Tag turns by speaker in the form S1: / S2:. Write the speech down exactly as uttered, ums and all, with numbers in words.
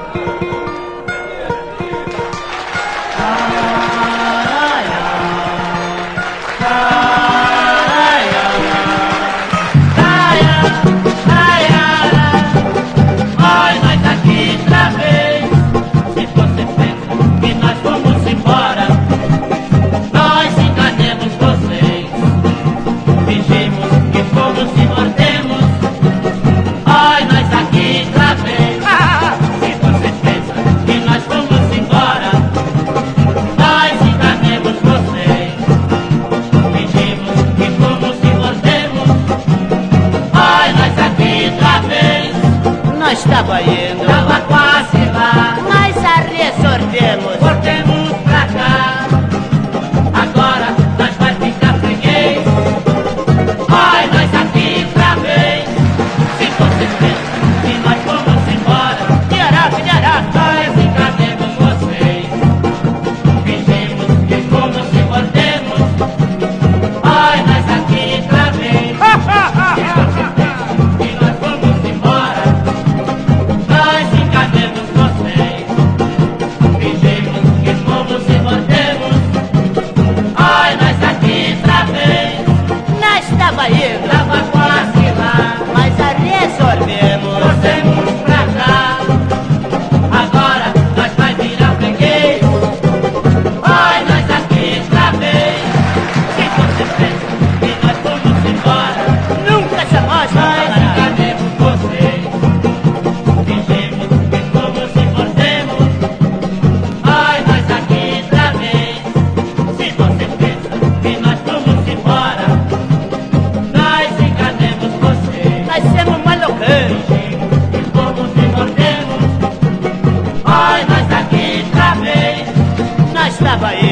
S1: Estava indo,
S2: tava quase lá,
S1: mas a resolvemos.
S2: voltemos pra cá. Agora nós vai ficar freguês. Ai, nós aqui outra vez. Se você pensa que nós vamos embora,
S1: De Araque, de Araque,
S2: nós enganemos vocês. Fingimos que como se mordemos. Ai, nós aqui outra vez. Se você pensa que nós vamos embora, nós enganemos vocês. Fingimos que como se mordemos. Ai, nós aqui outra vez.
S1: nós estava indo,
S2: Tava quase lá,
S1: mas a resolvemos.
S2: voltemos pra cá. Agora nós vai virar freguês. Ai, nós aqui outra vez. Se você pensa que nós vamos embora,
S1: Nunca jamais
S2: nós
S1: falará.
S2: enganemos vocês. Fingimos que como se mordemos. Ai, nós aqui outra vez. Se você pensa que nós vamos embora, nós enganemos vocês.
S1: Nós somos maloqueiros.
S2: Fingimos que como se mordemos. Ai, nós aqui outra vez.
S1: Nós estava indo.